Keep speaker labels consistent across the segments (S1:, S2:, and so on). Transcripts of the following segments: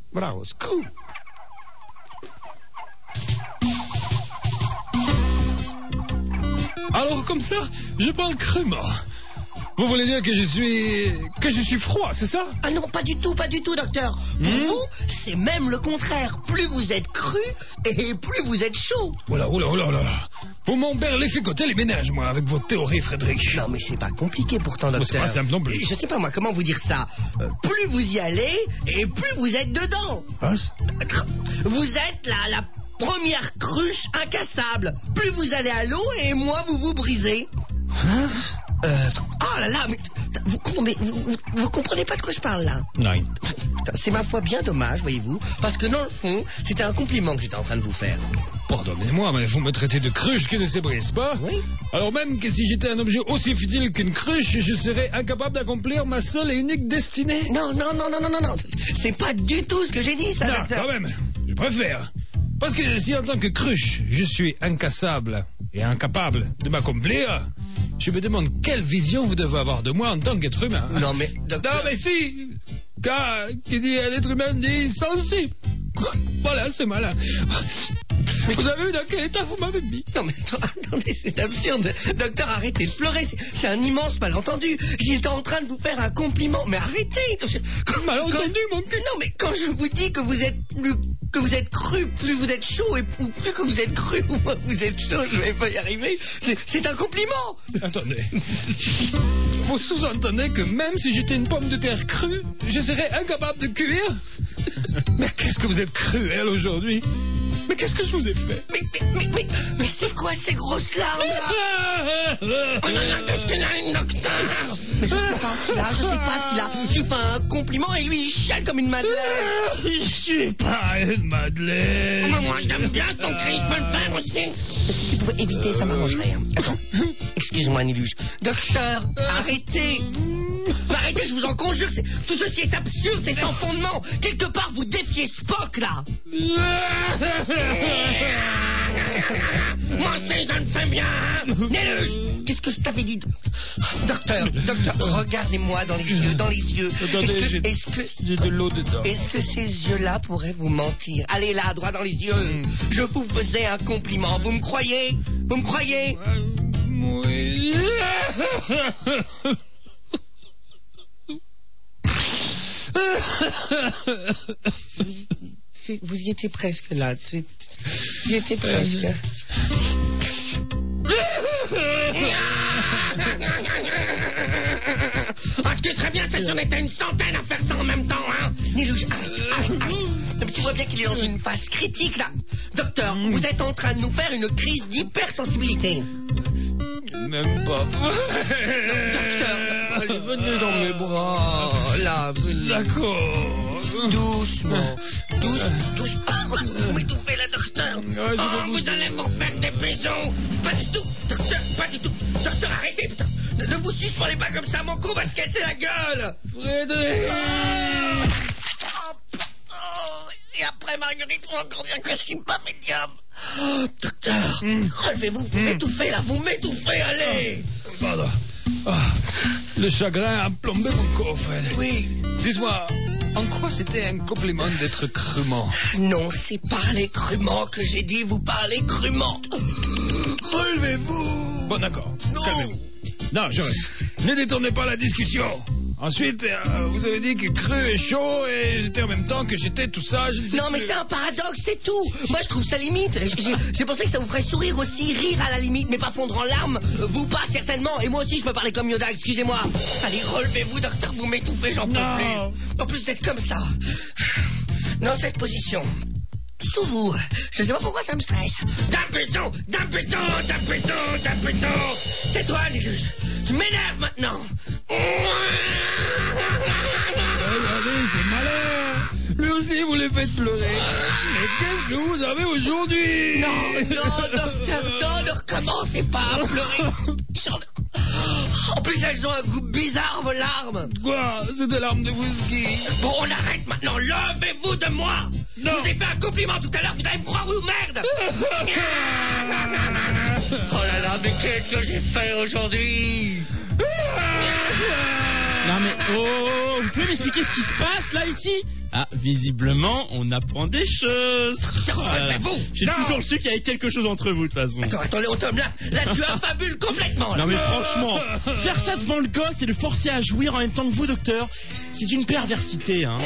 S1: Voilà, au secours.
S2: Alors comme ça, je parle crûment. Vous voulez dire que je suis froid, c'est ça?
S3: Ah non, pas du tout, docteur. Pour vous, c'est même le contraire. Plus vous êtes cru, et plus vous êtes chaud.
S2: Oula. Vous m'emberlificotez les ménages, moi, avec vos théories, Frédéric.
S3: Non, mais c'est pas compliqué pourtant, docteur.
S2: C'est pas simple non plus.
S3: Je sais pas, moi, comment vous dire ça. Plus vous y allez, et plus vous êtes dedans. Vous êtes la première cruche incassable. Plus vous allez à l'eau, et moins vous vous brisez. Oh là là, mais vous comprenez pas de quoi je parle là?
S2: Non.
S3: C'est ma foi bien dommage, voyez-vous, parce que dans le fond, c'était un compliment que j'étais en train de vous faire.
S2: Pardonnez-moi, mais vous me traitez de cruche qui ne se brise pas?
S3: Oui.
S2: Alors même que si j'étais un objet aussi futile qu'une cruche, je serais incapable d'accomplir ma seule et unique destinée?
S3: Non. C'est pas du tout ce que j'ai dit, ça,
S2: non,
S3: docteur.
S2: Quand même, je préfère. Parce que si en tant que cruche, je suis incassable et incapable de m'accomplir, je me demande quelle vision vous devez avoir de moi en tant qu'être humain.
S3: Non, mais, docteur...
S2: Non, mais si. Car qui dit un être humain dit sensible. Voilà, c'est malin. Mais vous avez vu dans quel état vous m'avez mis?
S3: Non, mais attendez, c'est absurde. Docteur, arrêtez de pleurer. C'est un immense malentendu. J'étais en train de vous faire un compliment. Mais arrêtez.
S2: Malentendu, mon cul.
S3: Non, mais quand je vous dis que vous êtes cru, plus vous êtes chaud, et plus que vous êtes cru, moins vous êtes chaud, je vais pas y arriver. C'est un compliment.
S2: Attendez. Vous sous-entendez que même si j'étais une pomme de terre crue, je serais incapable de cuire? Mais qu'est-ce que vous êtes cruel aujourd'hui? Mais qu'est-ce que je vous ai fait?
S3: Mais c'est quoi ces grosses larmes là? Oh non, qu'est-ce qu'il a, docteur? Mais je sais pas ce qu'il a. Je lui fais un compliment et lui il chiale comme une madeleine.
S2: Je suis pas une madeleine.
S3: Oh, mais moi j'aime bien son cri, je peux le faire aussi. Si tu pouvais éviter, ça m'arrangerait. Attends, excuse-moi Niluche. Docteur, arrêtez. Arrêtez, je vous en conjure, tout ceci est absurde, c'est sans fondement. Quelque part, vous défiez Spock, là. Moi aussi, je le fais bien. Niluche, qu'est-ce que je t'avais dit? Docteur, regardez-moi dans les yeux.
S2: Attendez, j'ai de l'eau dedans.
S3: Est-ce que ces yeux-là pourraient vous mentir? Allez là, droit dans les yeux. Je vous faisais un compliment, vous me croyez?
S2: Oui.
S3: Vous y étiez presque là. Vous y étiez presque. Tu serais bien, ça j'en étais une centaine à faire ça en même temps, hein. Niluche, arrête. Non, mais tu vois bien qu'il est dans une phase critique, là. Docteur, vous êtes en train de nous faire une crise d'hypersensibilité.
S2: Même pas.
S3: Non, docteur, allez, venez dans mes bras. Là, venez.
S2: D'accord.
S3: Doucement. Vous m'étouffez, là, docteur. Vous allez m'en faire des bisous. Pas du tout, docteur, pas du tout. Docteur, arrêtez, putain. Ne vous suspendez pas comme ça, mon cou va se casser la gueule.
S2: Frédéric.
S3: Et après, Marguerite, faut encore dire que je suis pas médium. Docteur, relevez-vous, vous m'étouffez, là, allez.
S2: Pardon. Le chagrin a plombé mon corps, Fred.
S3: Oui.
S2: Dis-moi, en quoi c'était un compliment d'être crûment?
S3: Non, c'est parler crûment que j'ai dit, vous parlez crûment. Relevez-vous.
S2: Bon, d'accord.
S3: Non.
S2: Calmez-vous. Non, je reste. Ne détournez pas la discussion. Ensuite, vous avez dit que cru et chaud, et j'étais en même temps que j'étais tout ça.
S3: Non, mais c'est un paradoxe, c'est tout. Moi, je trouve ça limite. J'ai pensé que ça vous ferait sourire aussi, rire à la limite, mais pas fondre en larmes. Vous pas, certainement. Et moi aussi, je peux parler comme Yoda, excusez-moi. Allez, relevez-vous, docteur, vous m'étouffez, j'en peux plus. En plus d'être comme ça. Dans cette position. Sous vous. Je sais pas pourquoi ça me stresse. D'un péton. Tais-toi, Niluche. Tu m'énerves maintenant.
S2: Regardez, c'est malin. Lui aussi, vous les faites pleurer. Mais qu'est-ce que vous avez aujourd'hui?
S3: Non, docteur, ne recommencez pas à pleurer. En plus, elles ont un goût bizarre, vos larmes.
S2: Quoi? C'est des larmes de whisky.
S3: Bon, on arrête maintenant. Levez-vous de moi.
S2: Non.
S3: Je vous ai fait un compliment tout à l'heure. Vous allez me croire ou merde? Oh là là, mais qu'est-ce que j'ai fait aujourd'hui?
S1: Non mais vous pouvez m'expliquer ce qui se passe là ici? Ah, visiblement, on apprend des choses. J'ai toujours su qu'il y avait quelque chose entre vous de toute façon.
S3: Attends, Léon Tom, là tu affabules complètement. Là.
S1: Non mais franchement, faire ça devant le gosse et le forcer à jouir en même temps que vous, docteur, c'est d'une perversité, hein.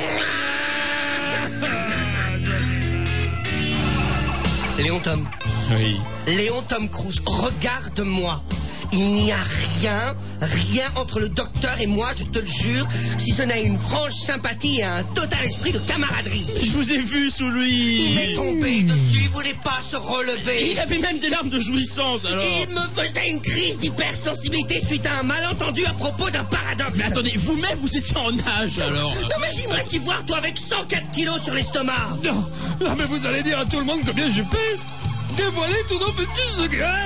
S3: Léon Tom.
S1: Oui.
S3: Léon Tom Cruise, regarde-moi. Il n'y a rien entre le docteur et moi, je te le jure, si ce n'est une franche sympathie et un total esprit de camaraderie.
S1: Je vous ai vu sous lui.
S3: Il m'est tombé dessus, il voulait pas se relever.
S1: Il avait même des larmes de jouissance, alors.
S3: Il me faisait une crise d'hypersensibilité suite à un malentendu à propos d'un paradoxe.
S1: Mais attendez, vous-même vous étiez en nage, alors.
S3: Non mais j'aimerais t'y voir, toi, avec 104 kilos sur l'estomac.
S2: Non, mais vous allez dire à tout le monde combien je pèse. Dévoilez tous nos petits secrets.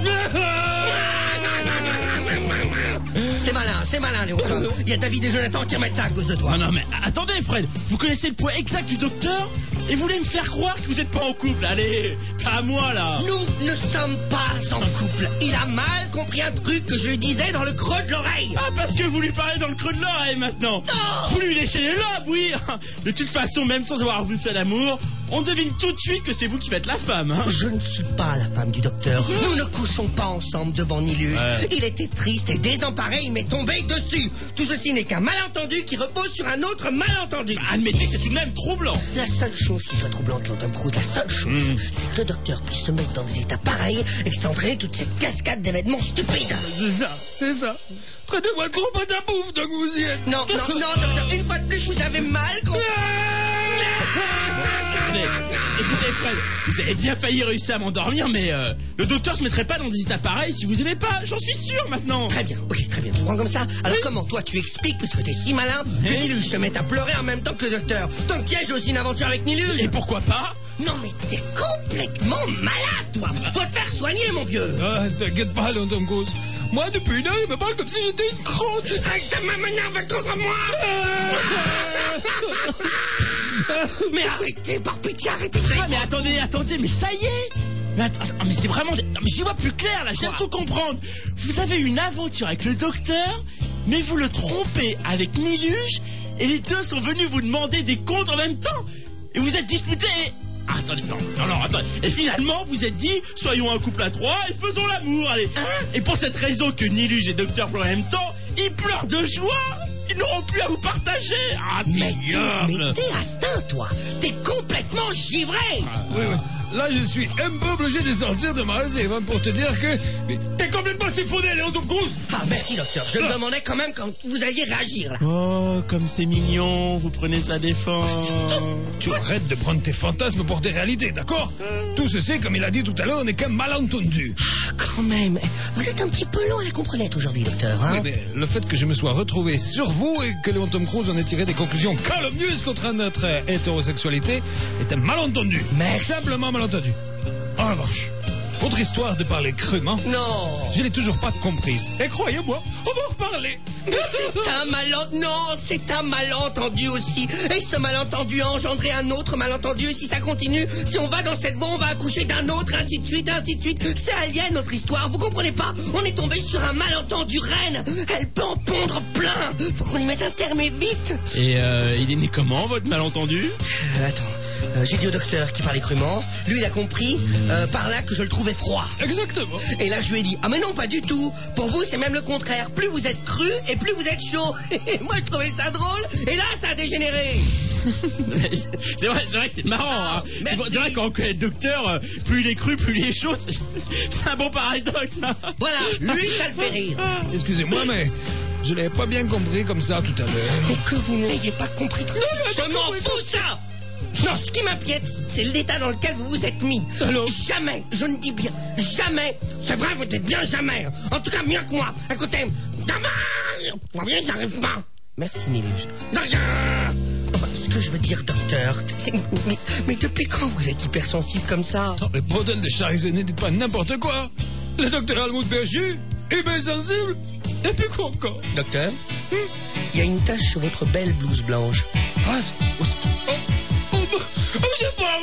S3: C'est malin, Léon Tom. Il y a David et Jonathan qui remettent ça à cause de toi.
S1: Non, mais attendez, Fred. Vous connaissez le poids exact du docteur et vous voulez me faire croire que vous n'êtes pas en couple. Allez, pas à moi, là.
S3: Nous ne sommes pas en couple. Il a mal compris un truc que je lui disais dans le creux de l'oreille.
S1: Ah, parce que vous lui parlez dans le creux de l'oreille, maintenant.
S3: Non.
S1: Vous lui léchez les lobes, oui. De toute façon, même sans avoir vu fait l'amour, on devine tout de suite que c'est vous qui faites la femme, hein.
S3: Je ne suis pas la femme du docteur. Nous ne couchons pas ensemble devant Niluge. Il était triste et désemparé, il m'est tombé dessus. Tout ceci n'est qu'un malentendu qui repose sur un autre malentendu.
S1: Admettez que c'est tout de même troublant.
S3: La seule chose qui soit troublante, Léon Tom Cruise, la seule chose, c'est que le docteur puisse se mettre dans des états pareils et que ça entraîne toute cette cascade d'événements stupides.
S2: C'est ça. Traitez-moi de gros patapouf, donc vous y êtes.
S3: Non, docteur, une fois de plus, vous avez mal compris.
S1: Écoutez, Fred, vous avez bien failli réussir à m'endormir, mais le docteur se mettrait pas dans des états pareils si vous aimez pas, j'en suis sûr maintenant.
S3: Très bien, ok, très bien, tu prends comme ça. Alors comment toi tu expliques, puisque t'es si malin, que Niluge se mette à pleurer en même temps que le docteur? Tant que j'ai aussi une aventure avec Niluge.
S1: Et pourquoi pas?
S3: Non mais t'es complètement malade, toi. Faut te faire soigner, mon vieux.
S2: Ah, t'inquiète pas, Léon Tom Cruise. Moi, depuis une heure, il me parle comme si j'étais une crotte.
S3: Ta main m'énerve contre moi. Mais arrêtez, par pitié, arrêtez.
S1: Ah, mais attendez, mais ça y est. Mais c'est vraiment... Non, mais j'y vois plus clair, là, je viens de tout comprendre. Vous avez eu une aventure avec le docteur, mais vous le trompez avec Niluge, et les deux sont venus vous demander des comptes en même temps. Et vous êtes disputés et... Attendez. Et finalement, vous êtes dit, soyons un couple à trois et faisons l'amour, allez. Et pour cette raison que Niluge et Docteur pleurent en même temps, ils pleurent de joie. Ils n'auront plus à vous partager. Ah, c'est
S3: mais
S1: ignoble.
S3: t'es atteint, toi. T'es complètement givré.
S2: Oui. Là, je suis un peu obligé de sortir de ma réserve pour te dire que... Mais t'es complètement siphonné, Léon Tom Cruise.
S3: Ah, merci, docteur. Je me demandais quand même quand vous alliez réagir, là.
S1: Oh, comme c'est mignon, vous prenez sa défense.
S2: Tu arrêtes de prendre tes fantasmes pour tes réalités, d'accord? Tout ceci, comme il a dit tout à l'heure, n'est qu'un malentendu.
S3: Ah, quand même. Vous êtes un petit peu long à la comprenette aujourd'hui, docteur, hein?
S2: Oui, mais le fait que je me sois retrouvé sur vous et que Léon Tom Cruise en ait tiré des conclusions calomnieuses contre notre hétérosexualité est un malentendu.
S3: Merci.
S2: Simplement malentendu. En revanche, votre histoire de parler crûment,
S3: Non.
S2: je l'ai toujours pas comprise. Et croyez-moi, on va en reparler.
S3: Mais c'est un malentendu aussi. Et ce malentendu a engendré un autre malentendu. Si ça continue, si on va dans cette voie, on va accoucher d'un autre, ainsi de suite. C'est alien, notre histoire. Vous comprenez pas? On est tombé sur un malentendu reine. Elle peut en pondre plein. Faut qu'on y mette un terme et vite.
S1: Et il est né comment, votre malentendu?
S3: Attends. J'ai dit au docteur qui parlait crûment. Lui, il a compris par là que je le trouvais froid.
S2: Exactement.
S3: Et là, je lui ai dit, ah mais non, pas du tout. Pour vous, c'est même le contraire. Plus vous êtes cru et plus vous êtes chaud. Et moi, je trouvais ça drôle. Et là, ça a dégénéré.
S1: C'est vrai que c'est marrant. Hein. C'est vrai qu'on connaît le docteur, plus il est cru, plus il est chaud. C'est un bon paradoxe. Hein.
S3: Voilà, lui, ça le fait rire.
S2: Excusez-moi, mais je l'avais pas bien compris comme ça tout à l'heure.
S3: Mais que vous ne l'ayez pas compris. Je m'en fous, ça. Non, ce qui m'inquiète, c'est l'état dans lequel vous vous êtes mis.
S2: Alors
S3: jamais, je ne dis bien, jamais. C'est vrai, vous n'êtes bien jamais. En tout cas, mieux que moi. Écoutez, dommage. Vous voyez, j'arrive pas. Merci, Niluge. De rien. Ce que je veux dire, docteur, c'est... Mais depuis quand vous êtes hypersensible comme ça?
S2: Non, mais bordel de Charles, ne dites pas n'importe quoi. Le docteur Helmut Berger, hypersensible. Et puis quoi encore? Docteur?
S3: Il y a une tache sur votre belle blouse blanche.
S2: C'est pas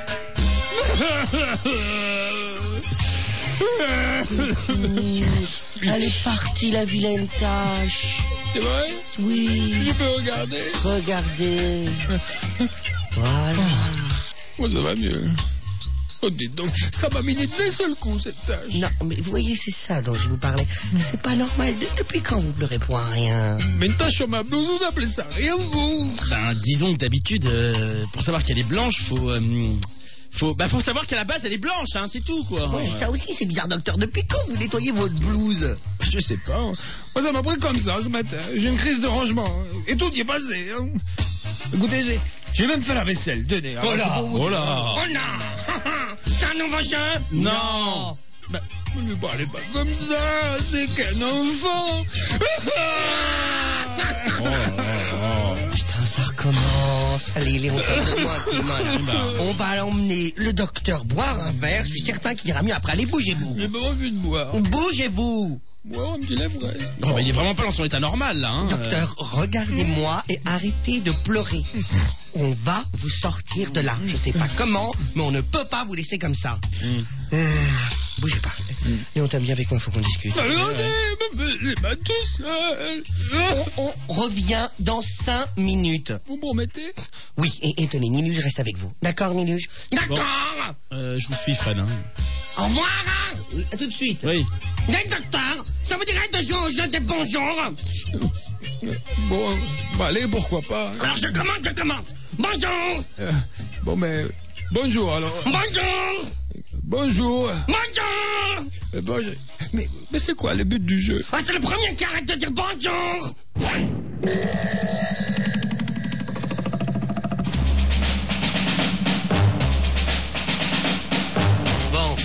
S2: vrai.
S3: Elle est partie, la vilaine tache.
S2: C'est vrai?
S3: Oui.
S2: Je peux regarder?
S3: Regardez. Voilà.
S2: Moi, ça va mieux. Oh, dites donc, ça m'a miné d'un seul coup, cette tâche.
S3: Non, mais vous voyez, c'est ça dont je vous parlais. C'est pas normal. Depuis quand vous pleurez pour un rien?
S2: Mais une tache sur ma blouse, vous appelez ça rien, vous?
S1: Ben, disons que d'habitude, pour savoir qu'elle est blanche, faut savoir qu'à la base, elle est blanche, hein, c'est tout, quoi.
S3: Ouais, ça aussi, c'est bizarre, docteur. Depuis quand vous nettoyez votre blouse?
S2: Je sais pas. Moi, ça m'a pris comme ça, ce matin. J'ai une crise de rangement. Et tout y est passé, hein. Écoutez, j'ai même fait la vaisselle. Tenez.
S3: Oh là.
S1: Oh là.
S3: Oh non. C'est un nouveau jeu?
S1: Non.
S2: Bah, ne lui parlez pas comme ça. C'est qu'un enfant.
S3: Putain, ça recommence. Allez, Léon, moi tout le monde. On va l'emmener le docteur boire un verre. Je suis certain qu'il ira mieux après. Allez, bougez-vous.
S2: J'ai pas envie de boire.
S3: Bougez-vous.
S2: Boire un petit lait frais.
S1: Oh, bah, il est vraiment pas dans son état normal, là. Hein.
S3: Docteur, regardez-moi et arrêtez de pleurer. On va vous sortir de là. Je sais pas comment, mais on ne peut pas vous laisser comme ça. Bougez pas. Léon, t'aimes bien avec moi, faut qu'on discute.
S2: Attendez, les mains tout seul.
S3: On revient dans 5 minutes.
S2: Vous me promettez?
S3: Oui, et tenez, Niluge reste avec vous. D'accord, Niluge? D'accord.
S1: Je vous suis, Fred. Hein.
S3: Au revoir. À tout de suite.
S1: Oui.
S3: Docteur, ça vous dirait de jouer au jeu des bonjours?
S2: Bon, bah allez, pourquoi pas.
S3: Alors je commence. Bonjour.
S2: Bon, mais bonjour alors.
S3: Bonjour.
S2: Bonjour.
S3: Bonjour.
S2: Mais c'est quoi le but du jeu?
S3: Ah, c'est le premier qui arrête de dire bonjour. Bon.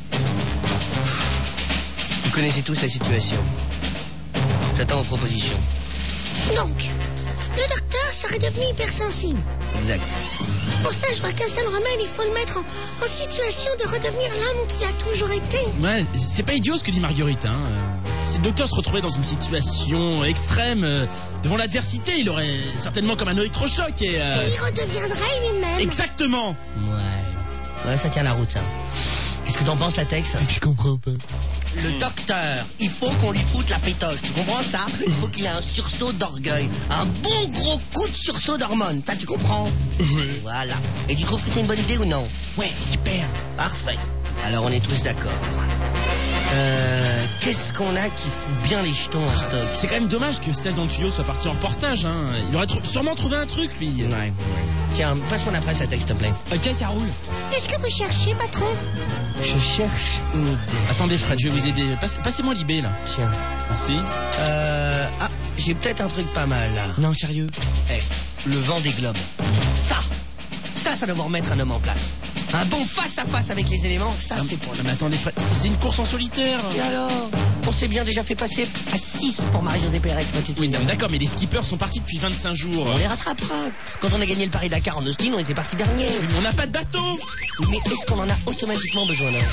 S3: Vous connaissez tous la situation. J'attends vos propositions.
S4: Donc, le docteur serait devenu hypersensible.
S3: Exact.
S4: Pour ça, je vois qu'un seul remède, il faut le mettre en situation de redevenir l'homme qu'il a toujours été.
S1: Ouais, c'est pas idiot ce que dit Marguerite. Hein. Si le docteur se retrouvait dans une situation extrême, devant l'adversité, il aurait certainement comme un électrochoc et...
S4: Et il redeviendrait lui-même.
S1: Exactement.
S3: Ouais, ça tient la route, ça. Qu'est-ce que t'en penses, Latex?
S2: Je comprends pas.
S3: Le docteur, il faut qu'on lui foute la pétoche. Tu comprends ça? Il faut qu'il ait un sursaut d'orgueil. Un bon gros coup de sursaut d'hormones. Ça, tu comprends?
S2: Oui.
S3: Voilà. Et tu trouves que c'est une bonne idée ou non?
S1: Ouais, hyper.
S3: Parfait. Alors, on est tous d'accord. Qu'est-ce qu'on a qui fout bien les jetons en stock?
S1: C'est quand même dommage que Steph dans le tuyau soit parti en reportage. Hein. Il aurait sûrement trouvé un truc, lui.
S3: Ouais. Tiens, passe-moi la presse, Latex, s'il te plaît.
S1: Ok, ça roule.
S4: Qu'est-ce que vous cherchez, patron?
S3: Je cherche une idée.
S1: Attendez, Fred, je vais vous aider. Passez-moi l'IB, là.
S3: Tiens.
S1: Merci.
S3: J'ai peut-être un truc pas mal, là.
S1: Non, sérieux.
S3: Le vent des globes. Ça doit vous remettre un homme en place. Un bon face-à-face avec les éléments, ça, c'est pour
S1: Non, mais attendez, Fred, c'est une course en solitaire.
S3: Et alors? On s'est bien déjà fait passer à 6 pour Marie-Josée Pérec.
S1: Oui, non, d'accord, mais les skippers sont partis depuis 25 jours.
S3: On les rattrapera. Quand on a gagné le Paris-Dakar en Austin, on était parti dernier.
S1: Oui, mais on n'a pas de bateau.
S3: Mais est-ce qu'on en a automatiquement besoin, là?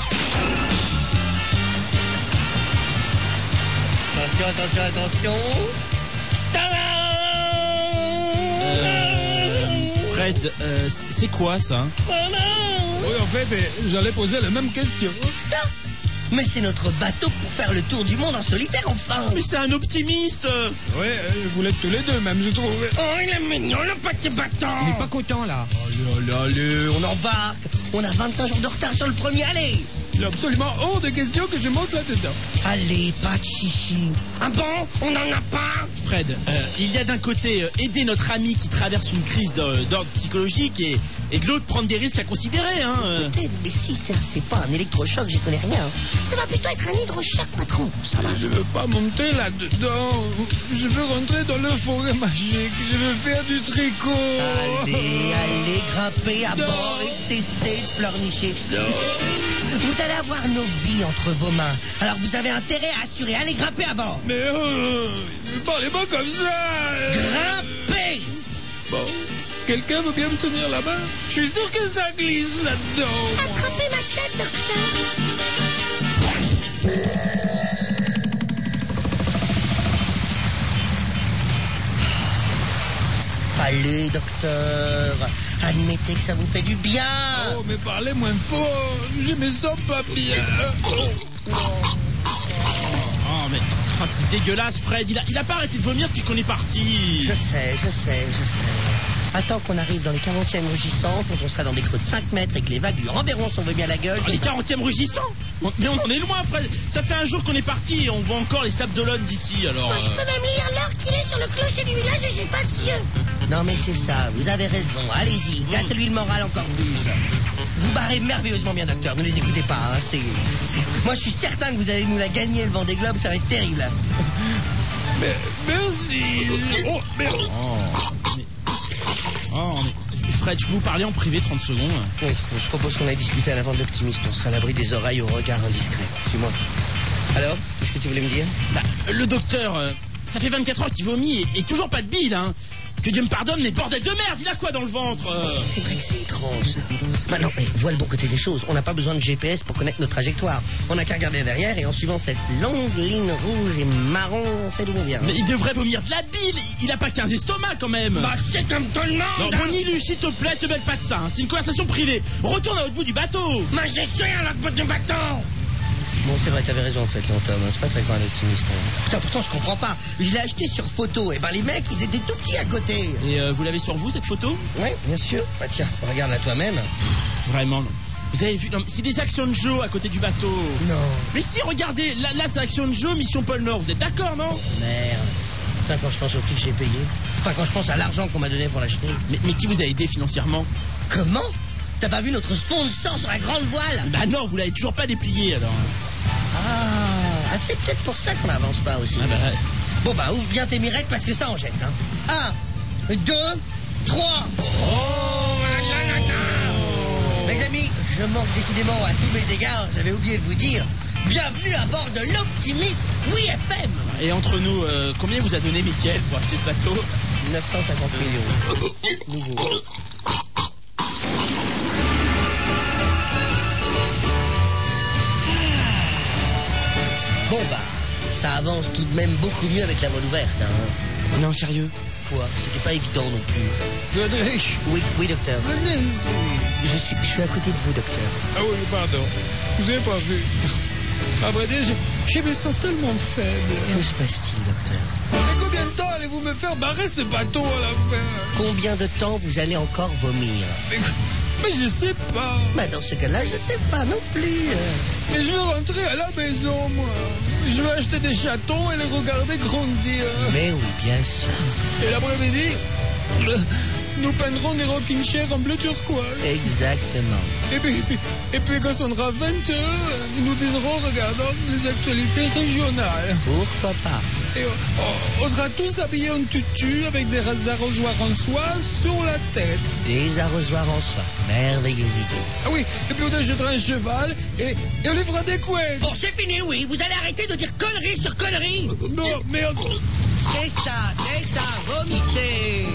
S3: Attention.
S1: Fred, c'est quoi, ça?
S2: Oui, en fait, j'allais poser la même question.
S3: Ça? Mais c'est notre bateau pour faire le tour du monde en solitaire, enfin.
S1: Mais c'est un optimiste.
S2: Ouais, vous l'êtes tous les deux, même, je trouve.
S3: Oh, il est mignon, le petit bateau.
S2: Il est pas content, là.
S3: Allez, on embarque. On a 25 jours de retard sur le premier, allez.
S2: Il est absolument hors de question que je monte là-dedans.
S3: Allez, pas de chichi. Ah bon? On n'en a pas?
S1: Fred, il y a d'un côté aider notre ami qui traverse une crise d'ordre psychologique et de l'autre prendre des risques à considérer. Hein.
S3: Peut-être, mais si c'est pas un électrochoc, j'y connais rien.
S4: Ça va plutôt être un hydrochoc, patron.
S3: Ça va.
S2: Je veux pas monter là-dedans. Je veux rentrer dans le forêt magique. Je veux faire du tricot.
S3: Allez, grimpez à bord et cessez de pleurnicher. Vous allez avoir nos vies entre vos mains. Alors vous avez intérêt à assurer. Allez, grimpez à bord.
S2: Mais parlez pas comme ça.
S3: Grimpez.
S2: Bon, quelqu'un veut bien me tenir la main? Je suis sûr que ça glisse là-dedans.
S4: Attrapez ma tête, docteur.
S3: Allez, docteur. Admettez que ça vous fait du bien.
S2: Oh, mais parlez moins fort. Je me sens pas bien.
S1: Oh, mais c'est dégueulasse, Fred. Il a pas arrêté de vomir depuis qu'on est parti.
S3: Je sais. Attends qu'on arrive dans les 40e rugissants, quand on sera dans des creux de 5 mètres et que les vagues lui renverront son vomi à la gueule.
S1: Les 40e rugissants? Mais on en est loin, Fred. Ça fait un jour qu'on est parti et on voit encore les sables d'Olonne d'ici, alors...
S4: Moi, je peux même lire l'heure qu'il est sur le clocher du village et j'ai pas de yeux.
S3: Non mais c'est ça, vous avez raison. Allez-y, cassez-lui le moral encore plus. Vous barrez merveilleusement bien, docteur. Ne les écoutez pas, hein. Moi, je suis certain que vous allez nous la gagner, le Vendée Globe. Ça va être terrible.
S2: Mais, merci. Oh, merde.
S1: Mais Fred, je peux vous parler en privé 30 secondes?
S3: Oui, je propose qu'on aille discuter à la vente d'optimiste. On sera à l'abri des oreilles au regard indiscret. Suis-moi. Alors, qu'est-ce que tu voulais me dire?
S1: Le docteur, ça fait 24 heures qu'il vomit et toujours pas de bile, hein. Que Dieu me pardonne, mais bordel de merde, il a quoi dans le ventre?
S3: C'est vrai que c'est étrange, ça. Maintenant, vois le bon côté des choses. On n'a pas besoin de GPS pour connaître notre trajectoire. On n'a qu'à regarder derrière et en suivant cette longue ligne rouge et marron, on sait d'où on vient.
S1: Mais il devrait vomir de la bile. Il a pas 15 estomacs quand même.
S3: C'est comme tout le monde.
S1: Non, Bonnie, s'il te plaît, te mêle pas de ça. Hein. C'est une conversation privée. Retourne à l'autre bout du bateau.
S3: Mais je suis à l'autre bout du bateau. Bon, c'est vrai, t'avais raison en fait, mon Tom. C'est pas très grand un optimiste. Putain, pourtant, je comprends pas. Je l'ai acheté sur photo. Et ben, les mecs, ils étaient tout petits à côté.
S1: Et vous l'avez sur vous, cette photo?
S3: Oui, bien sûr. Bah, tiens, regarde-la toi-même.
S1: Vraiment, non. Vous avez vu? C'est des Action Joe à côté du bateau.
S3: Non.
S1: Mais si, regardez, là c'est Action Joe, Mission Pôle Nord. Vous êtes d'accord, non?
S3: Merde. Putain, quand je pense au prix que j'ai payé. Enfin, quand je pense à l'argent qu'on m'a donné pour l'acheter.
S1: Mais qui vous a aidé financièrement?
S3: Comment? T'as pas vu notre sponsor sur la grande voile?
S1: Bah non, vous l'avez toujours pas déplié, alors.
S3: Ah, c'est peut-être pour ça qu'on n'avance pas aussi.
S1: Ah bah ouais.
S3: Bon bah, ouvre bien tes mirettes parce que ça en jette, hein. 1, 2, 3. Mes amis, je manque décidément à tous mes égards. J'avais oublié de vous dire. Bienvenue à bord de l'Optimiste Oui FM.
S1: Et entre nous, combien vous a donné Mickaël pour acheter ce bateau?
S3: 950 millions. Nouveau. Bon bah, ça avance tout de même beaucoup mieux avec la voile ouverte, hein.
S1: Non, sérieux?
S3: Quoi? C'était pas évident non plus.
S2: Godrich.
S3: Oui, docteur.
S2: Venez ici.
S3: Je suis à côté de vous, docteur.
S2: Ah oui, pardon. Vous avez pas vu. À vrai dire, je me sens tellement faible.
S3: Que se passe-t-il, docteur?
S2: Mais combien de temps allez-vous me faire barrer ce bateau à la fin?
S3: Combien de temps vous allez encore vomir?
S2: Mais je sais pas.
S3: Bah dans ce cas-là, je sais pas non plus.
S2: Mais je veux rentrer à la maison, moi. Je veux acheter des chatons et les regarder grandir.
S3: Mais oui, bien sûr.
S2: Et l'après-midi, nous peindrons des rocking chairs en bleu turquoise.
S3: Exactement.
S2: Et puis quand on aura 20 heures, nous dînerons en regardant les actualités régionales.
S3: Pourquoi pas?
S2: Et on sera tous habillés en tutu avec des arrosoirs en soie sur la tête.
S3: Des arrosoirs en soie. Merveilleuse idée.
S2: Ah oui, et puis on achètera un cheval et on lui fera des couettes.
S3: Bon, c'est fini, oui. Vous allez arrêter de dire conneries sur conneries.
S2: Non, merde.
S3: C'est ça, vomissez.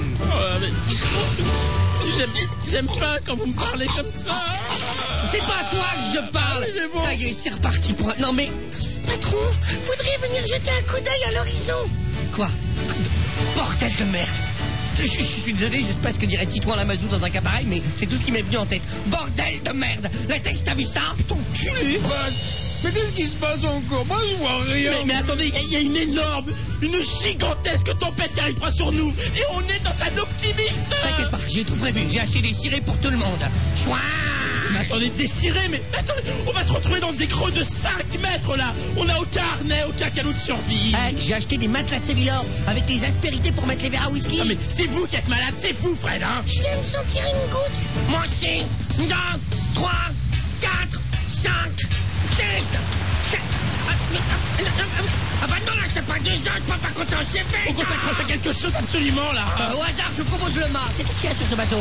S1: J'aime pas quand vous me parlez comme ça.
S3: C'est pas à toi que je parle.
S1: Bon.
S3: Ça y est, c'est reparti pour... Non mais...
S4: Patron, faudrait venir jeter un coup d'œil à l'horizon.
S3: Quoi? Bordel de merde. Je suis désolé, je sais pas ce que dirait Titouan Lamazou dans un cas pareil, mais c'est tout ce qui m'est venu en tête. Bordel de merde. La texte, t'as vu ça?
S2: Enculé. Mais qu'est-ce qui se passe encore? Moi, je vois rien.
S1: Mais attendez, il y a une gigantesque tempête qui arrivera sur nous. Et on est dans un optimiste.
S3: T'inquiète pas, j'ai tout prévu. J'ai acheté des cirés pour tout le monde. Chouin.
S1: Mais attendez, déciré, mais attendez, on va se retrouver dans des creux de 5 mètres là. On a aucun harnais, aucun canot de survie.
S3: J'ai acheté des matelas Sévillor avec des aspérités pour mettre les verres à whisky.
S1: Non mais c'est vous qui êtes malade, c'est vous, Fred, hein.
S4: Je viens de sentir une goutte.
S3: Moi aussi. 2, 3, 4, 5, 6, 7. Ah bah non, là, c'est pas des gens, je peux pas compter en CV.
S1: Faut qu'on s'accroche à quelque chose absolument là.
S3: Au hasard, je propose le mât. C'est tout ce qu'il y a sur ce bateau.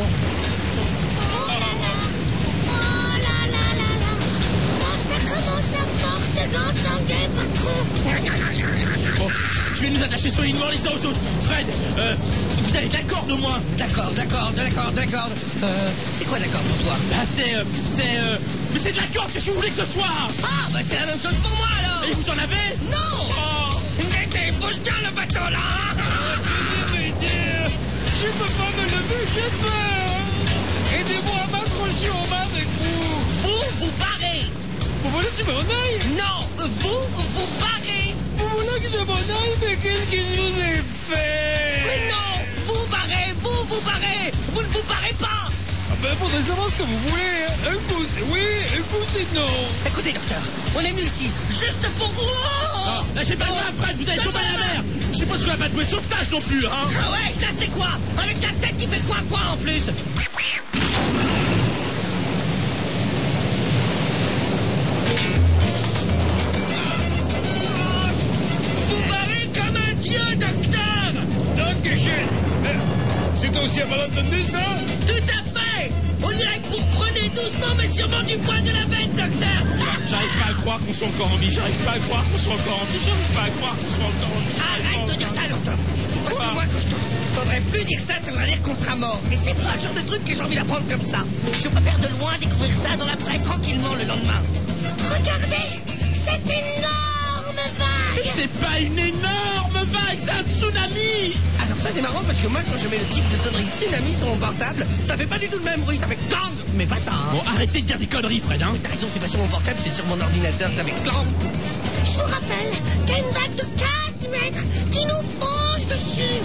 S1: Bon, je vais nous attacher solidement les uns aux autres. Fred, vous avez de la corde au moins.
S3: D'accord. C'est quoi d'accord pour toi?
S1: Ah, mais c'est de la corde, qu'est-ce que vous voulez que ce soit?
S3: Ah, bah c'est la même chose pour moi alors.
S1: Et vous en avez?
S3: Non. Bouge bien le bateau là.
S2: Je peux pas me lever, j'ai peur. Aidez-moi à m'accrocher au mât avec vous.
S3: Vous barrez.
S2: Vous voulez que tu me renailles?
S3: Non, vous barrez.
S2: Vous voulez que je m'en aille, mais qu'est-ce que je vous ai fait?
S3: Mais non, vous barrez, vous ne vous barrez pas.
S2: Ah ben, faudrait savoir ce que vous voulez. Un coup c'est oui, un coup c'est non.
S3: Écoutez, docteur, on est venu ici juste pour vous.
S1: Ah, là, j'ai pas le droit, Fred, vous allez tomber à la mer. Je suppose qu'on n'a pas de bouée de sauvetage non plus, hein.
S3: Ah ouais, ça c'est quoi? Avec la tête qui fait quoi en plus? Vous barrez comme un dieu, docteur.
S2: Dankeschön. C'est aussi un malentendu, ça?
S3: Tout à fait. On dirait que vous prenez doucement mais sûrement du poil de la bête, docteur.
S1: J'arrive pas à croire qu'on soit encore en vie. J'arrive pas à croire qu'on soit encore en vie. J'arrive pas à croire qu'on soit encore en vie.
S3: Arrête de dire ça, docteur. Parce que moi, quand je t'entendrais plus dire ça, ça voudrait dire qu'on sera mort. Et c'est pas le genre de truc que j'ai envie d'apprendre comme ça. Je préfère de loin découvrir ça dans la presse tranquillement le lendemain.
S4: Regardez, cette énorme vague.
S1: C'est pas une énorme vague, c'est un tsunami.
S3: Alors ça c'est marrant parce que moi quand je mets le type de sonnerie tsunami sur mon portable, ça fait pas du tout le même bruit, ça fait clang, mais pas ça. Hein.
S1: Bon, arrêtez de dire des conneries, Fred, hein.
S3: Mais t'as raison, c'est pas sur mon portable, c'est sur mon ordinateur, ça fait clang.
S4: Je vous rappelle qu'il y a une vague de 15 mètres qui nous fonce dessus.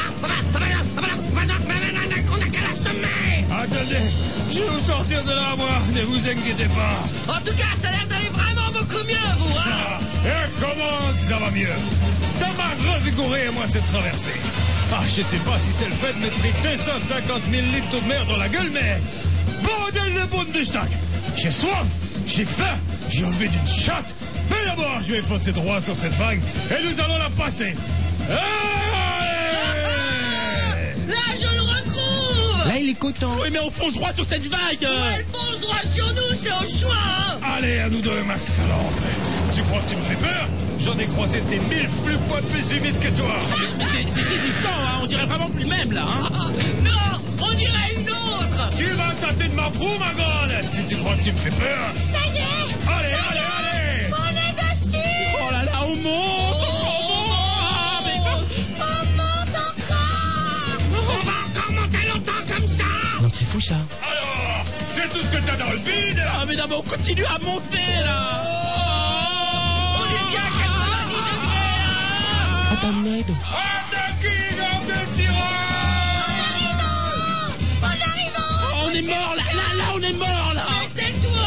S3: On a qu'à l'assommer.
S2: Attendez, je vais vous sortir de là, moi. Ne vous inquiétez pas.
S3: En tout cas, ça a l'air d'aller vraiment beaucoup mieux, vous, hein.
S2: Et comment que ça va mieux? Ça m'a revigoré, moi, cette traversée. Ah, je sais pas si c'est le fait de me mettre 250 000 litres de mer dans la gueule, mais... Bordel de Bundestag! J'ai soif, j'ai faim, j'ai envie d'une chatte. Mais d'abord, je vais foncer droit sur cette vague et nous allons la passer.
S3: Là, je le retrouve.
S5: Là, il est content.
S1: Oui, mais on fonce droit sur cette vague.
S3: Elle fonce droit sur nous, c'est au choix, hein.
S2: Allez, à nous deux, ma salope. Tu crois que tu me fais peur? J'en ai croisé des 1000 plus fois plus vite que toi.
S1: C'est saisissant, hein. On dirait vraiment plus le même, là, hein.
S3: Non, on dirait une autre.
S2: Tu vas tâter de ma proue, ma grande, si tu crois que tu me fais peur.
S4: Ça y est.
S2: Allez, allez, allez.
S4: On est dessus.
S1: Oh là là, on monte. Ah, mais
S4: On monte encore.
S3: On va encore monter longtemps comme ça.
S5: Non, c'est fou, ça.
S2: Alors, c'est tout ce que t'as dans le vide?
S1: Ah, mais d'abord, on continue à monter, là.
S3: On est bien à 90 degrés, là.
S5: Attends, Ned.
S1: On est mort, là, on est mort, là.
S3: Tais-toi.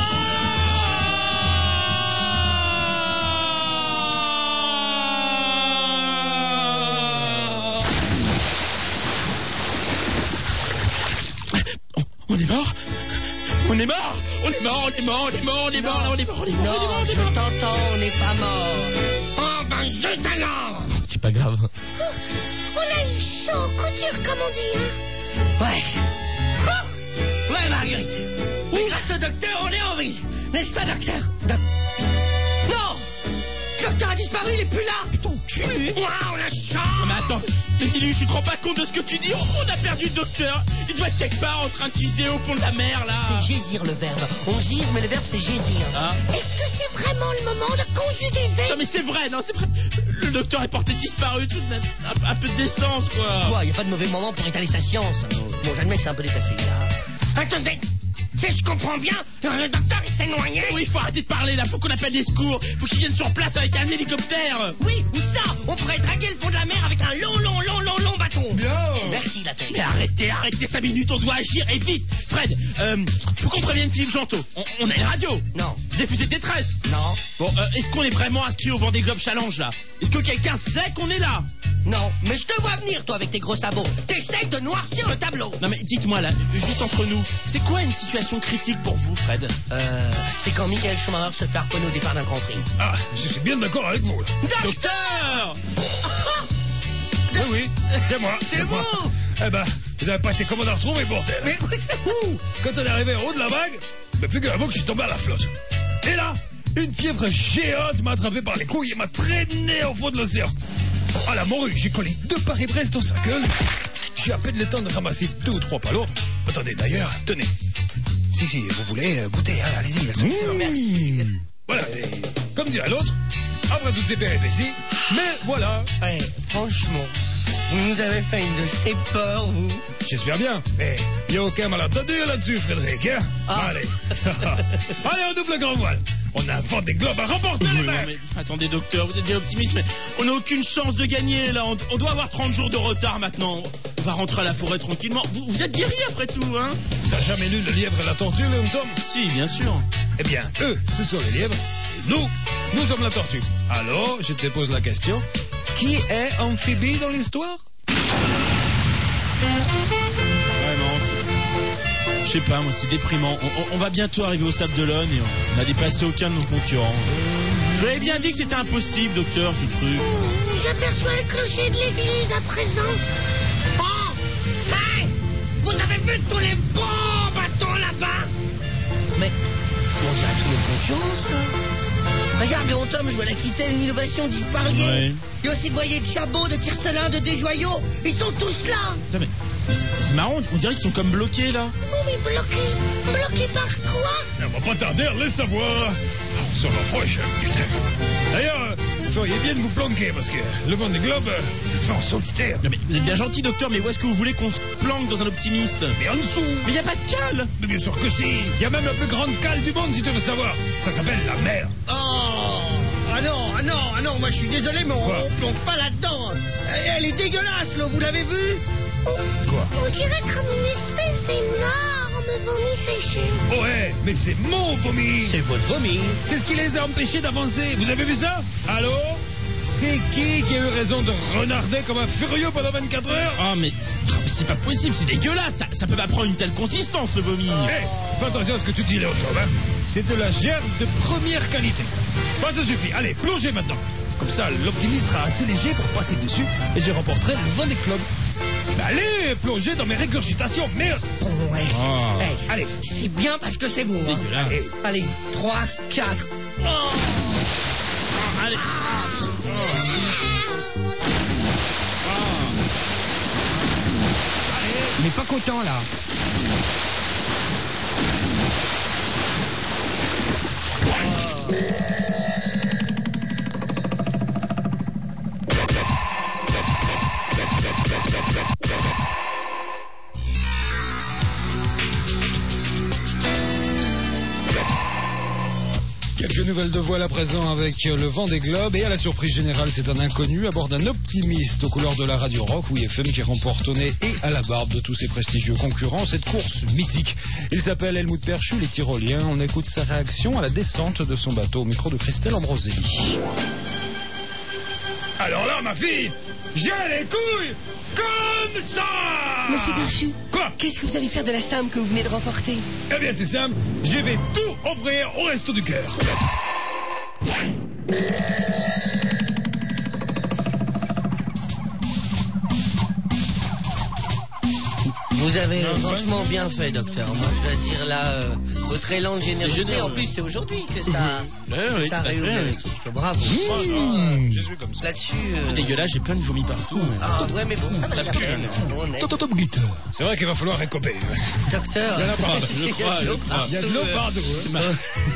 S1: On est mort. On est mort. On est mort, on est mort, on est mort, on est mort, là, on est mort, on est mort.
S3: Non, je t'entends, on n'est pas mort. Oh ben zut alors.
S5: C'est pas grave.
S4: On a eu chaud, couture, comme on dit, hein.
S3: Ouais. Ouais, Marguerite. Mais grâce au docteur, on est en vie. N'est-ce pas, docteur? Non. Le docteur a disparu, il est plus là.
S1: Putain, enculé.
S3: Waouh, la chance.
S1: Mais attends, mais dis-lui, je te rends pas compte de ce que tu dis. On a perdu le docteur. Il doit être quelque part en train de tisser au fond de la mer, là.
S3: C'est gésir le verbe. On gise, mais le verbe c'est gésir.
S1: Ah.
S4: Est-ce que c'est vraiment le moment de conjugaison?
S1: Non mais c'est vrai, non c'est vrai. Le docteur est porté disparu tout de même. Un peu de décence quoi.
S3: Quoi, y a pas de mauvais moment pour étaler sa science. Bon, j'admets que c'est un peu déplacé, là. Attendez, si je comprends bien, le docteur il s'est noyé.
S1: Oui, faut arrêter de parler là, faut qu'on appelle des secours. Faut qu'ils viennent sur place avec un hélicoptère.
S3: Oui, ou ça, on pourrait draguer le fond de la mer avec un long bâton.
S2: Bien.
S3: Merci, la tête.
S1: Mais arrêtez 5 minutes, on doit agir et vite. Fred, faut qu'on prévienne Philippe Gentot. On a une radio.
S3: Non.
S1: Des fusées de détresse.
S3: Non.
S1: Bon, est-ce qu'on est vraiment inscrit au Vendée Globe Challenge là? Est-ce que quelqu'un sait qu'on est là?
S3: Non, mais je te vois venir, toi, avec tes gros sabots. T'essayes de noircir le tableau.
S1: Non mais dites-moi là, juste entre nous, c'est quoi une situation critique pour vous, Fred?
S3: C'est quand Michael Schumacher se fait harponner au départ d'un Grand Prix.
S2: Ah, je suis bien d'accord avec vous, là.
S1: Docteur!
S2: Oui, c'est moi.
S3: C'est
S2: moi.
S3: vous.
S2: Eh ben, vous avez pas été commode à retrouver, bordel.
S3: Mais
S2: Ouh, quand on est arrivé en haut de la vague, mais figurez-vous que je suis tombé à la flotte. Et là, une fièvre géante m'a attrapé par les couilles et m'a traîné au fond de l'océan. À la morue, j'ai collé 2 Paris-Brest dans sa gueule. J'ai à peine le temps de ramasser 2 ou 3 palourdes. Attendez, d'ailleurs, tenez. Si, vous voulez goûter, hein, allez-y.
S3: Merci.
S2: Voilà, et comme dirait l'autre, après toutes ces péripéties, mais voilà.
S3: Ouais, franchement, vous nous avez fait une de ces peurs, vous.
S2: J'espère bien, mais il n'y a aucun malentendu là-dessus, Frédéric, hein?
S3: Ah.
S2: Allez. Allez, on double le grand voile. On a un Vendée Globe à remporter, les
S1: Non,
S2: mecs.
S1: mais attendez, docteur, vous êtes bien optimiste, mais on n'a aucune chance de gagner, là. On doit avoir 30 jours de retard maintenant. On va rentrer à la forêt tranquillement. Vous êtes guéri après tout, hein?
S2: T'as jamais lu Le Lièvre et la Tortue, Léon Tom?
S1: Si, bien sûr.
S2: Eh bien, eux, ce sont les lièvres. Et nous sommes la tortue. Alors, je te pose la question. Qui est amphibie dans l'histoire?
S1: Vraiment, je sais pas, moi, c'est déprimant. On va bientôt arriver au Sable d'Olonne et on n'a dépassé aucun de nos concurrents. Je vous avais bien dit que c'était impossible, docteur, ce truc.
S4: J'aperçois le clocher de l'église à présent.
S3: Oh! Hey! Vous avez vu tous les beaux bateaux là-bas? Mais on dirait tous nos concurrents, ça. Regarde, Léon Tom, je vois l'Aquitaine, l'innovation d'Yves Parlier.
S1: Ouais.
S3: Il y a aussi de Boyer de Chabot, de Tircelin, de Desjoyaux. Ils sont tous là.
S1: Putain, mais c'est marrant, on dirait qu'ils sont comme bloqués, là.
S4: Oui, mais bloqué par quoi?
S2: On va pas tarder à le savoir. On se rapproche, putain. D'ailleurs, vous feriez bien de vous planquer parce que le Vendée Globe, ça se fait en solitaire.
S1: Non, mais vous êtes bien gentil, docteur, mais où est-ce que vous voulez qu'on se planque dans un optimiste?
S2: Mais en dessous.
S1: Mais y a pas de cale.
S2: Mais bien sûr que si. Il y a même la plus grande cale du monde, si tu veux savoir. Ça s'appelle la mer.
S3: Oh! Ah non, moi je suis désolé, mais
S2: Quoi?
S3: on plonge pas là-dedans. Elle est dégueulasse, là, vous l'avez vue?
S2: Quoi?
S4: On dirait comme une espèce d'énorme vomi séché.
S2: Ouais, mais c'est mon vomi.
S3: C'est votre vomi.
S2: C'est ce qui les a empêchés d'avancer. Vous avez vu ça? Allô? C'est qui a eu raison de renarder comme un furieux pendant 24 heures?
S1: Ah, mais c'est pas possible, c'est dégueulasse. Ça peut pas prendre une telle consistance, le vomi.
S2: Hé, fais attention à ce que tu dis, Léon Tom, hein. C'est de la gerbe de première qualité. Bah, ça suffit. Allez, plongez maintenant. Comme ça, l'optimiste sera assez léger pour passer dessus et je remporterai le Vendée Globe. Bah, allez, plongez dans mes régurgitations, merde.
S3: Ouais.
S1: Oh.
S3: Hey,
S2: Allez.
S3: c'est bien parce que c'est vous. Hein.
S1: Dégueulasse.
S3: Allez, 3, 4.
S1: Allez.
S5: Mais pas content là.
S2: Quelques nouvelles de voile à présent avec le Vendée Globe et à la surprise générale, c'est un inconnu à bord d'un optimiste aux couleurs de la radio rock ou FM qui remporte au nez et à la barbe de tous ses prestigieux concurrents cette course mythique. Il s'appelle Helmut Perchu, les Tyroliens. On écoute sa réaction à la descente de son bateau au micro de Christelle Ambroselli. Alors là, ma fille, j'ai les couilles comme ça.
S3: Monsieur Perchu,
S2: Quoi?
S3: qu'est-ce que vous allez faire de la somme que vous venez de remporter?
S2: Eh bien, c'est simple, je vais tout offrir au Resto du Cœur.
S3: Vous avez
S1: Non,
S3: franchement bien fait, docteur. Moi, je dois dire là, votre élan de générosité.
S1: génial,
S3: En plus, c'est aujourd'hui que ça,
S1: Oui,
S3: ça
S1: tout à
S3: réouvre
S1: fait.
S3: le truc. Bravo.
S2: Je suis comme ça.
S3: Là-dessus.
S1: Dégueulasse, j'ai plein de vomi partout.
S3: Ah ouais, mais bon, ça va
S1: Ça
S3: la
S1: pue.
S3: peine. On est.
S2: C'est vrai qu'il va falloir récoper.
S3: Docteur.
S2: Il y en a partout,
S1: je crois,
S3: Il y a de l'eau
S2: Il y a de l'eau partout.
S1: C'est
S2: Hein.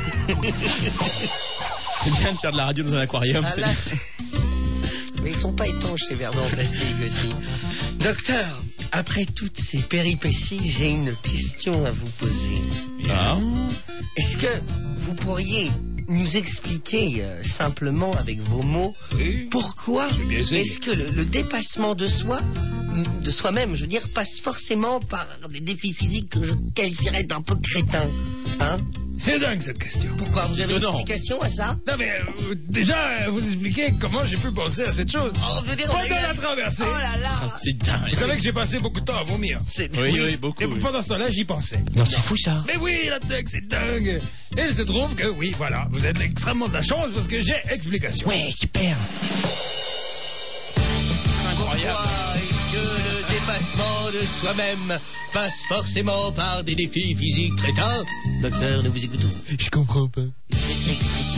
S1: C'est bien de faire de la radio dans un aquarium.
S3: Ah,
S1: c'est-
S3: là, mais ils sont pas étanches, ces verres en plastique aussi. Docteur, après toutes ces péripéties, j'ai une question à vous poser.
S1: Ah.
S3: Est-ce que vous pourriez nous expliquer simplement avec vos mots
S2: Oui.
S3: pourquoi
S2: J'ai bien essayé.
S3: est-ce que le dépassement de soi, de soi-même, je veux dire, passe forcément par des défis physiques que je qualifierais d'un peu crétins, hein?
S2: C'est dingue cette question.
S3: Pourquoi? Vous avez une
S1: étonnant.
S3: explication à ça?
S2: Non mais déjà, vous expliquez comment j'ai pu penser à cette chose.
S3: Oh, je veux dire, on a
S2: Pendant
S3: eu
S2: la traversée.
S3: Oh là là!
S1: C'est dingue.
S2: Vous savez que j'ai passé beaucoup de temps à vomir.
S3: C'est
S1: Oui, beaucoup.
S2: Et
S1: oui.
S2: pendant ce temps-là, j'y pensais.
S5: Non, c'est fou ça.
S2: Mais oui, la tech, c'est dingue. Et il se trouve que, oui, voilà, vous êtes extrêmement de la chance parce que j'ai explication.
S5: Ouais, super.
S1: C'est incroyable.
S3: Pourquoi est-ce que le dépassement de soi-même passe forcément par des défis physiques crétins? Docteur, nous vous écoutons.
S5: Je comprends pas.
S3: Je vais te l'expliquer.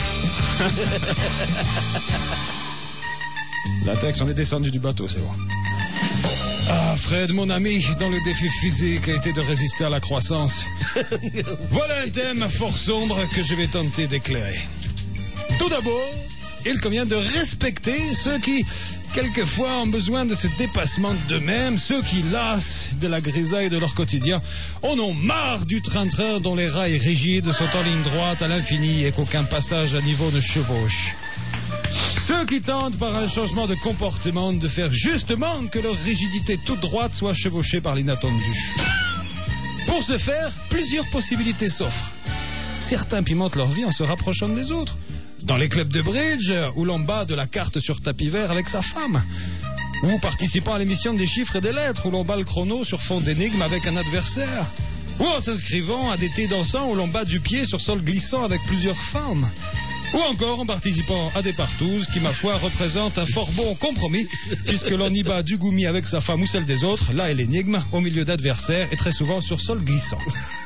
S2: La Tex, on est descendu du bateau, c'est bon. Ah, Fred, mon ami, dont le défi physique a été de résister à la croissance. Voilà un thème fort sombre que je vais tenter d'éclairer. Tout d'abord, il convient de respecter ceux qui quelquefois ont besoin de ce dépassement d'eux-mêmes, ceux qui, lassent de la grisaille de leur quotidien, en ont marre du train-train dont les rails rigides sont en ligne droite à l'infini et qu'aucun passage à niveau ne chevauche. Ceux qui tentent par un changement de comportement de faire justement que leur rigidité toute droite soit chevauchée par l'inattendu. Pour ce faire, plusieurs possibilités s'offrent. Certains pimentent leur vie en se rapprochant des autres. Dans les clubs de bridge, où l'on bat de la carte sur tapis vert avec sa femme. Ou participant à l'émission des chiffres et des lettres, où l'on bat le chrono sur fond d'énigmes avec un adversaire. Ou en s'inscrivant à des thés dansants, où l'on bat du pied sur sol glissant avec plusieurs femmes. Ou encore en participant à des partouzes qui, ma foi, représentent un fort bon compromis, puisque l'on y bat du goumi avec sa femme ou celle des autres, là est l'énigme, au milieu d'adversaires et très souvent sur sol glissant.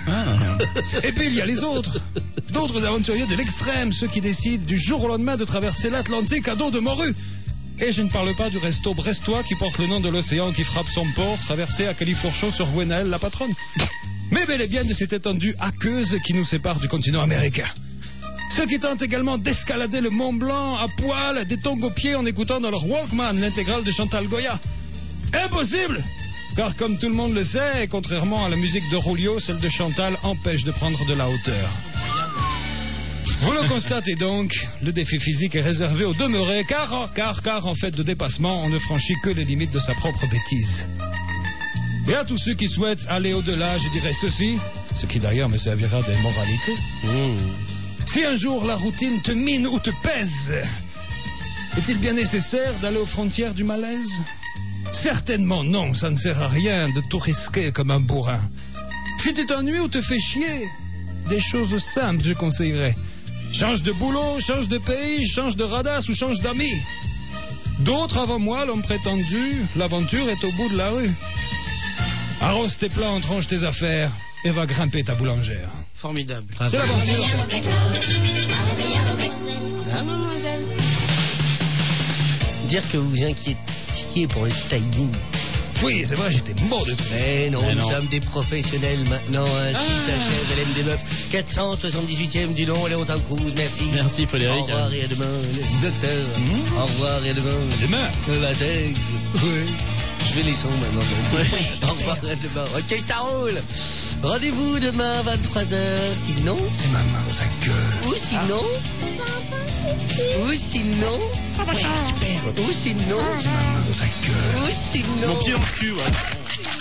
S2: Et puis il y a les autres, d'autres aventuriers de l'extrême, ceux qui décident du jour au lendemain de traverser l'Atlantique à dos de morue. Et je ne parle pas du resto brestois qui porte le nom de l'océan qui frappe son port, traversé à Califourchon sur Gwenaëlle, la patronne. Mais bel et bien de cette étendue aqueuse qui nous sépare du continent américain. Ceux qui tentent également d'escalader le Mont Blanc à poil, des tongs aux pieds en écoutant dans leur Walkman l'intégrale de Chantal Goya. Impossible! Car comme tout le monde le sait, contrairement à la musique de Rolio, celle de Chantal empêche de prendre de la hauteur. Vous le constatez donc, le défi physique est réservé aux demeurés, car en fait de dépassement, on ne franchit que les limites de sa propre bêtise. Et à tous ceux qui souhaitent aller au-delà, je dirais ceci, ce qui d'ailleurs me servira de moralité. Si un jour la routine te mine ou te pèse, est-il bien nécessaire d'aller aux frontières du malaise? Certainement non, ça ne sert à rien de tout risquer comme un bourrin. Si tu t'ennuies ou te fais chier, des choses simples je conseillerais. Change de boulot, change de pays, change de radasse ou change d'amis. D'autres avant moi l'ont prétendu, l'aventure est au bout de la rue. Arrose tes plantes, range tes affaires et va grimper ta boulangère.
S1: Formidable.
S2: C'est l'aventure.
S3: Ah, mademoiselle. Dire que vous vous inquiétiez pour le timing.
S2: Oui, c'est vrai, j'étais mort de peur.
S3: Mais non, nous sommes des professionnels maintenant. Ainsi s'achève LM des Meufs. 478e du nom, Léon Tancouz. Merci.
S1: Merci, Frédéric.
S3: Au revoir et à demain, le docteur. Au revoir et à demain.
S2: Demain.
S3: Le latex. Oui. Je fais les sons maintenant. Au revoir et à demain. Ok, ça roule. Rendez-vous demain à 23h. Sinon.
S2: C'est ma main dans ta gueule.
S3: Ou sinon. Ou sinon. Ou sinon.
S2: C'est ma main dans ta gueule.
S3: Ou sinon.
S1: C'est mon pied dans le cul, ouais.